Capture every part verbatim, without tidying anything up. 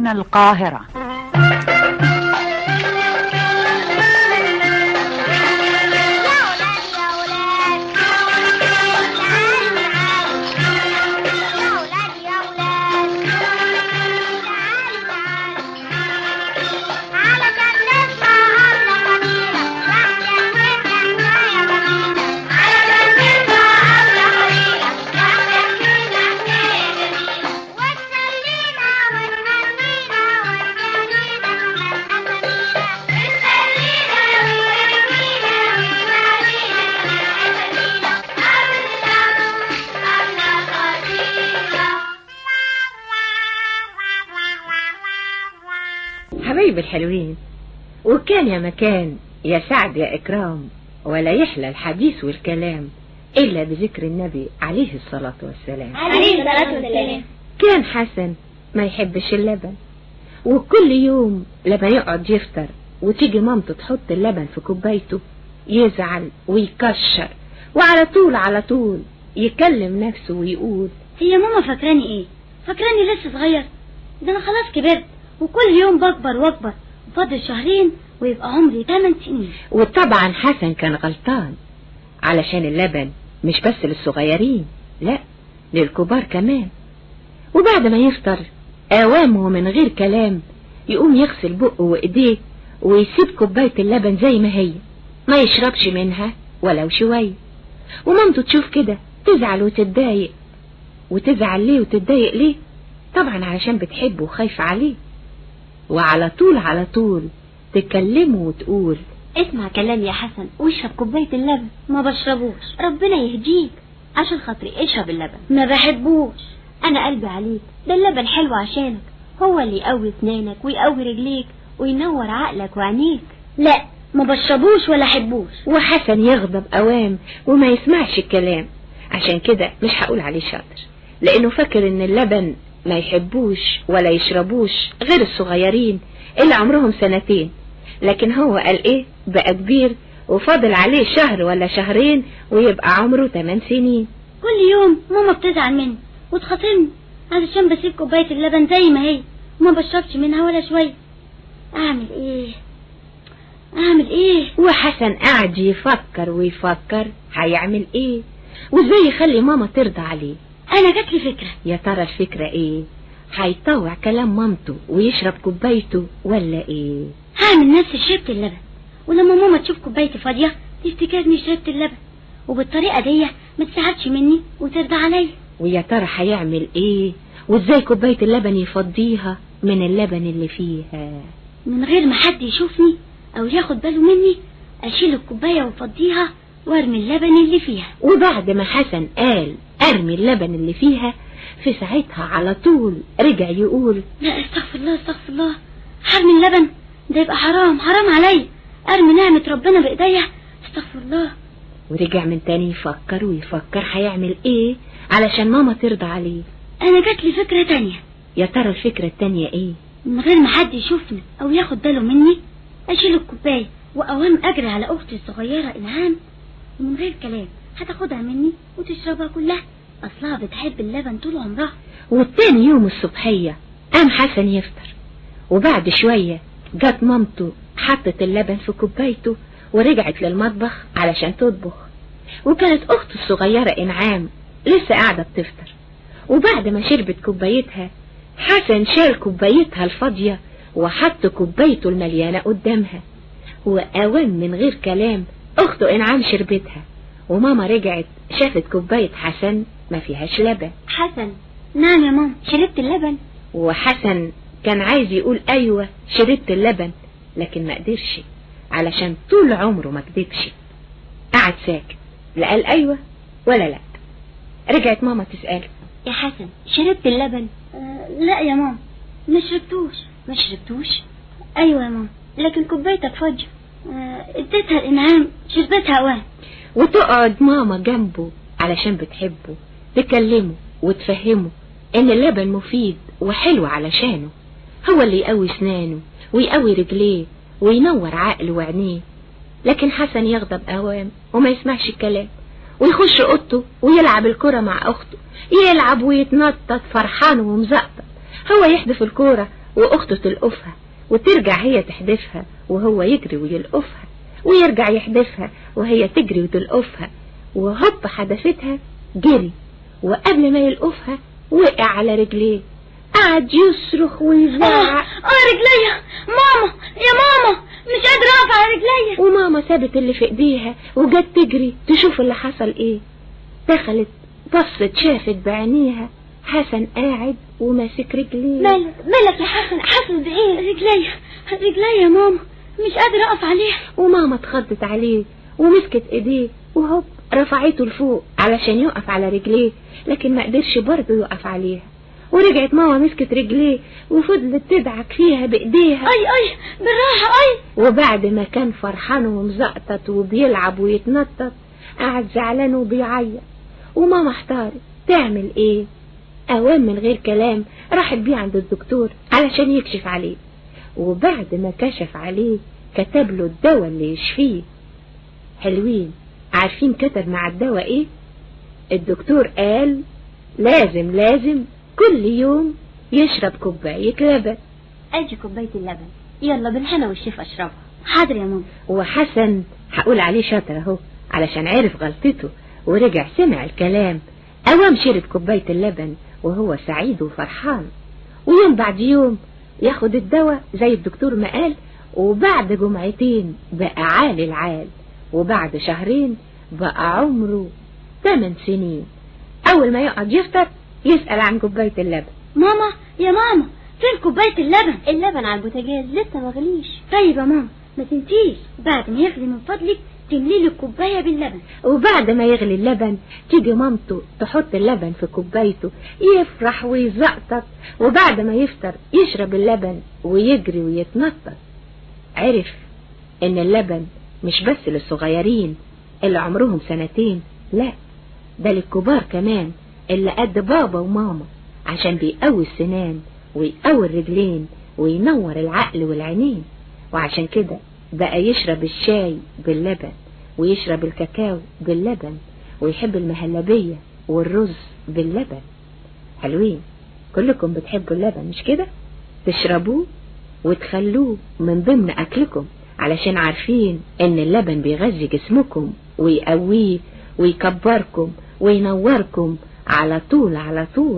تلفزيون القاهرة. حبايب الحلوين، وكان يا مكان يا سعد يا إكرام، ولا يحلى الحديث والكلام إلا بذكر النبي عليه الصلاة والسلام. عليه الصلاة والسلام. كان حسن ما يحبش اللبن، وكل يوم لما يقعد يفطر وتيجي مامته تحط اللبن في كوبايته يزعل ويكشر، وعلى طول على طول يكلم نفسه ويقول: هي ماما فاكراني ايه؟ فاكراني لسه صغير؟ ده انا خلاص كبرت، وكل يوم بكبر واكبر، وفاضل شهرين ويبقى عمري ثمان سنين. وطبعا حسن كان غلطان، علشان اللبن مش بس للصغيرين، لا للكبار كمان. وبعد ما يفطر اوامه من غير كلام يقوم يغسل بقه وايديه ويسيب كوباية اللبن زي ما هي، ما يشربش منها ولو شوية. ومامته تشوف كده تزعل وتتضايق. وتزعل ليه وتتضايق ليه؟ طبعا علشان بتحبه وخايفة عليه. وعلى طول على طول تكلمه وتقول: اسمع كلامي يا حسن واشرب كوباية اللبن. ما بشربوش، ربنا يهديك، عشان خاطري اشرب اللبن. ما بحبوش، انا قلبي عليك، ده اللبن حلو عشانك، هو اللي يقوي اسنانك ويقوي رجليك وينور عقلك وعينيك. لا ما بشربوش ولا حبوش. وحسن يغضب اوام وما يسمعش الكلام. عشان كده مش هقول عليه شاطر، لانه فاكر ان اللبن ما يحبوش ولا يشربوش غير الصغيرين اللي عمرهم سنتين. لكن هو قال ايه؟ بقى كبير وفاضل عليه شهر ولا شهرين ويبقى عمره ثمان سنين. كل يوم ماما بتزعل مني وتخاصمني علشان بسيب كوباية اللبن زي ما هي وما بشربش منها ولا شوية. اعمل ايه اعمل ايه؟ وحسن قاعد يفكر ويفكر هيعمل ايه وازاي يخلي ماما ترضى عليه. انا جات لي فكرة. يا ترى الفكرة ايه؟ هيطوع كلام مامته ويشرب كوبايته ولا ايه؟ هعمل نفسي شربت اللبن، ولما ماما تشوف كوبايتي فاضية تفتكرني شربت اللبن، وبالطريقة دي ما تزعلش مني وترضى عليا. ويا ترى هيعمل ايه؟ وازاي كوباية اللبن يفضيها من اللبن اللي فيها؟ من غير ما حد يشوفني او ياخد باله مني اشيل الكوباية وافضيها وارمي اللبن اللي فيها. وبعد ما حسن قال ارمي اللبن اللي فيها، في ساعتها على طول رجع يقول: لا استغفر الله استغفر الله، حرمي اللبن ده يبقى حرام حرام علي، ارمي نعمة ربنا بايديا، استغفر الله. ورجع من تاني يفكر ويفكر هيعمل ايه علشان ماما ترضى عليه. انا جات لي فكرة تانية. يا ترى الفكرة التانية ايه؟ من غير ما حد يشوفني او ياخد باله مني اشيل الكوباية واوام اجري على اختي الصغيرة انعام، ومن غير كلام هتاخدها مني وتشربها كلها، اصلها بتحب اللبن طول عمرها. والتاني يوم الصبحية قام حسن يفطر، وبعد شوية جت مامته حطت اللبن في كوبايته ورجعت للمطبخ علشان تطبخ. وكانت اخته الصغيرة انعام لسه قاعدة بتفطر. وبعد ما شربت كوبايتها حسن شال كوبايتها الفاضية وحط كوبايته المليانة قدامها. وأوام من غير كلام اخته انعام شربتها، وماما رجعت شافت كوباية حسن ما فيهاش لبن. حسن: نعم يا ماما شربت اللبن. وحسن كان عايز يقول ايوه شربت اللبن، لكن ما قدرش علشان طول عمره ما كدبش. قعد ساكت، لا قال ايوه ولا لا. رجعت ماما تسأله: يا حسن شربت اللبن؟ آه لا يا ماما ما شربتوش. ما شربتوش؟ ايوه يا ماما، لكن كوبايتك فاضية، آه اديتها الانعام شربتها اوام. وتقعد ماما جنبه علشان بتحبه، تكلمه وتفهمه ان اللبن مفيد وحلو علشانه، هو اللي يقوي اسنانه ويقوي رجليه وينور عقله وعينيه. لكن حسن يغضب اوام وما يسمعش الكلام، ويخش اوضته ويلعب الكرة مع اخته، يلعب ويتنطط فرحان ومزقطط، هو يحدف الكرة واخته تلقفها وترجع هي تحدفها وهو يجري ويلقفها، ويرجع يحدفها وهي تجري وتلقفها، وهب حدفتها جري، وقبل ما يلقفها وقع على رجليه، قعد يصرخ ويزعق. اه اه رجليا ماما، يا ماما مش قادرة اقف على رجليا. وماما سابت اللي في ايديها وجت تجري تشوف اللي حصل ايه. دخلت بصت شافت بعينيها حسن قاعد وماسك رجليه. مالك مالك يا حسن؟ حاسس بايه؟ رجليا رجليا يا ماما مش قادرة اقف عليها. وماما اتخضت عليه ومسكت ايديه وهوب رفعته لفوق علشان يقف على رجليه، لكن ما قدرش برضه يقف عليها. ورجعت ماما مسكت رجليه وفضلت تدعك فيها بايديها. اي اي بالراحة اي. وبعد ما كان فرحان ومزقطط وبيلعب ويتنطط قعد زعلان وبيعيط. وماما احتارت تعمل ايه. اوام من غير كلام راحت بيه عند الدكتور علشان يكشف عليه، وبعد ما كشف عليه كتب له الدواء اللي يشفيه. حلوين، عارفين كتب مع الدواء ايه؟ الدكتور قال لازم لازم كل يوم يشرب كوباية لبن. اجي كوباية اللبن، يلا بالهنا والشفا اشربها. حاضر يا ماما. وحسن هقول عليه شاطر اهو علشان عرف غلطته ورجع سمع الكلام. اوام شرب كوباية اللبن وهو سعيد وفرحان، ويوم بعد يوم ياخد الدواء زي الدكتور ما قال، وبعد جمعتين بقى عالي العال، وبعد شهرين بقى عمره ثمان سنين. اول ما يقعد يفطر يسأل عن كوباية اللبن. ماما يا ماما فين كوباية اللبن؟ اللبن على البوتاجاز لسه ما غليش. طيب يا ماما ما تنسيش بعد ما يغلي من فضلك تملي لي الكوباية باللبن. وبعد ما يغلي اللبن تيجي مامته تحط اللبن في كوبايته يفرح ويزقطط، وبعد ما يفطر يشرب اللبن ويجري ويتنطط. عرف ان اللبن مش بس للصغيرين اللي عمرهم سنتين، لا ده للكبار كمان اللي قد بابا وماما، عشان بيقوي السنان ويقوي الرجلين وينور العقل والعينين. وعشان كده بقى يشرب الشاي باللبن ويشرب الكاكاو باللبن ويحب المهلبية والرز باللبن. حلوين، كلكم بتحبوا اللبن مش كده؟ تشربوه وتخلوه من ضمن أكلكم علشان عارفين ان اللبن بيغذي جسمكم ويقويه ويكبركم وينوركم على طول على طول.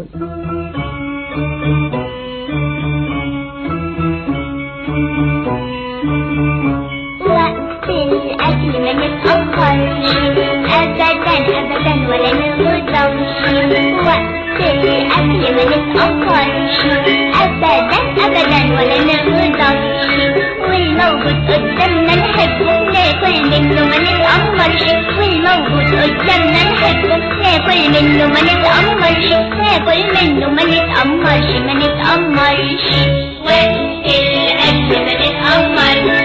وقت الأكل ما نتأخرش أبدا أبدا ولا نغضبش. وقت الأكل ما نتأخرش أبدا أبدا ولا نغضبش. والموجود قدامنا نحبه ناكل منه ما نتأمرش. والموجود قدامنا نحبه ناكل منه ما نتأمرش. ناكل منه ما نتأمرش ما نتأمرش. وقت الأكل ما نتأخرش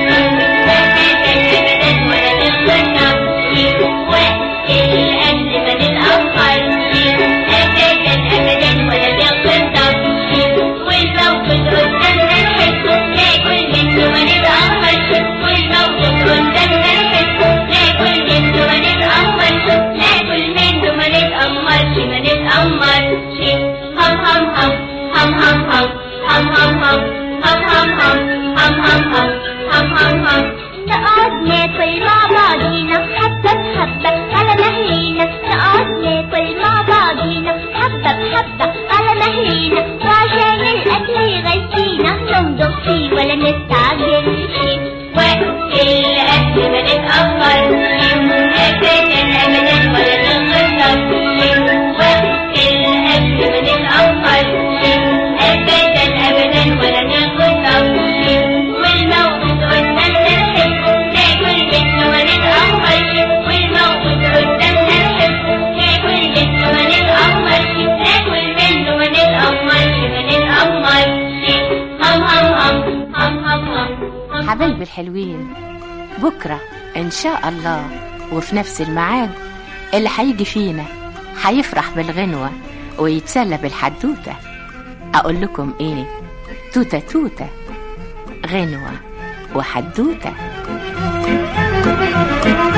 أبدا ولا نغضبش. وقت الأكل ما نتأخرش أبدا أبدا ولا نغضبش. والموجود قدامنا نحبه ناكل منه ما نتأمرش. والموجود قدامنا نحبه ناكل منه ما نتأمرش. ناكل منه ما نتأمرش ما نتأمرش. هم هم هم هم هم هم هم هم هم هم هم هم هم هم هم هم. نقعد ناكل مع بعضينا حبة بحبة على مهلينا. نقعد ناكل مع بعضينا حبة بحبة على مهلينا. وعشان الأكل يغذينا نمضغ فيه ولا نستعجلش. وقت الأكل ما نتأخرش أبدا أبدا ولا نغضبش. وقت الأكل ما نتأخرش أبدا أبدا ولا نغضبش. والموجود قدامنا نحبه ناكل منه ما نتأخرش. والموجود قدامنا نحبه ناكل منه ما نتأخرش. ناكل منه ما نتأخرش ما نتأخرش. هم هم هم هم هم هم. حبايبي الحلوين، بكرة إن شاء الله وفي نفس الميعاد اللي هيجي فينا هيفرح بالغنوة ويتسلى بالحدوتة. أقول لكم إيه؟ توتة توتة غنوة وحدوتة.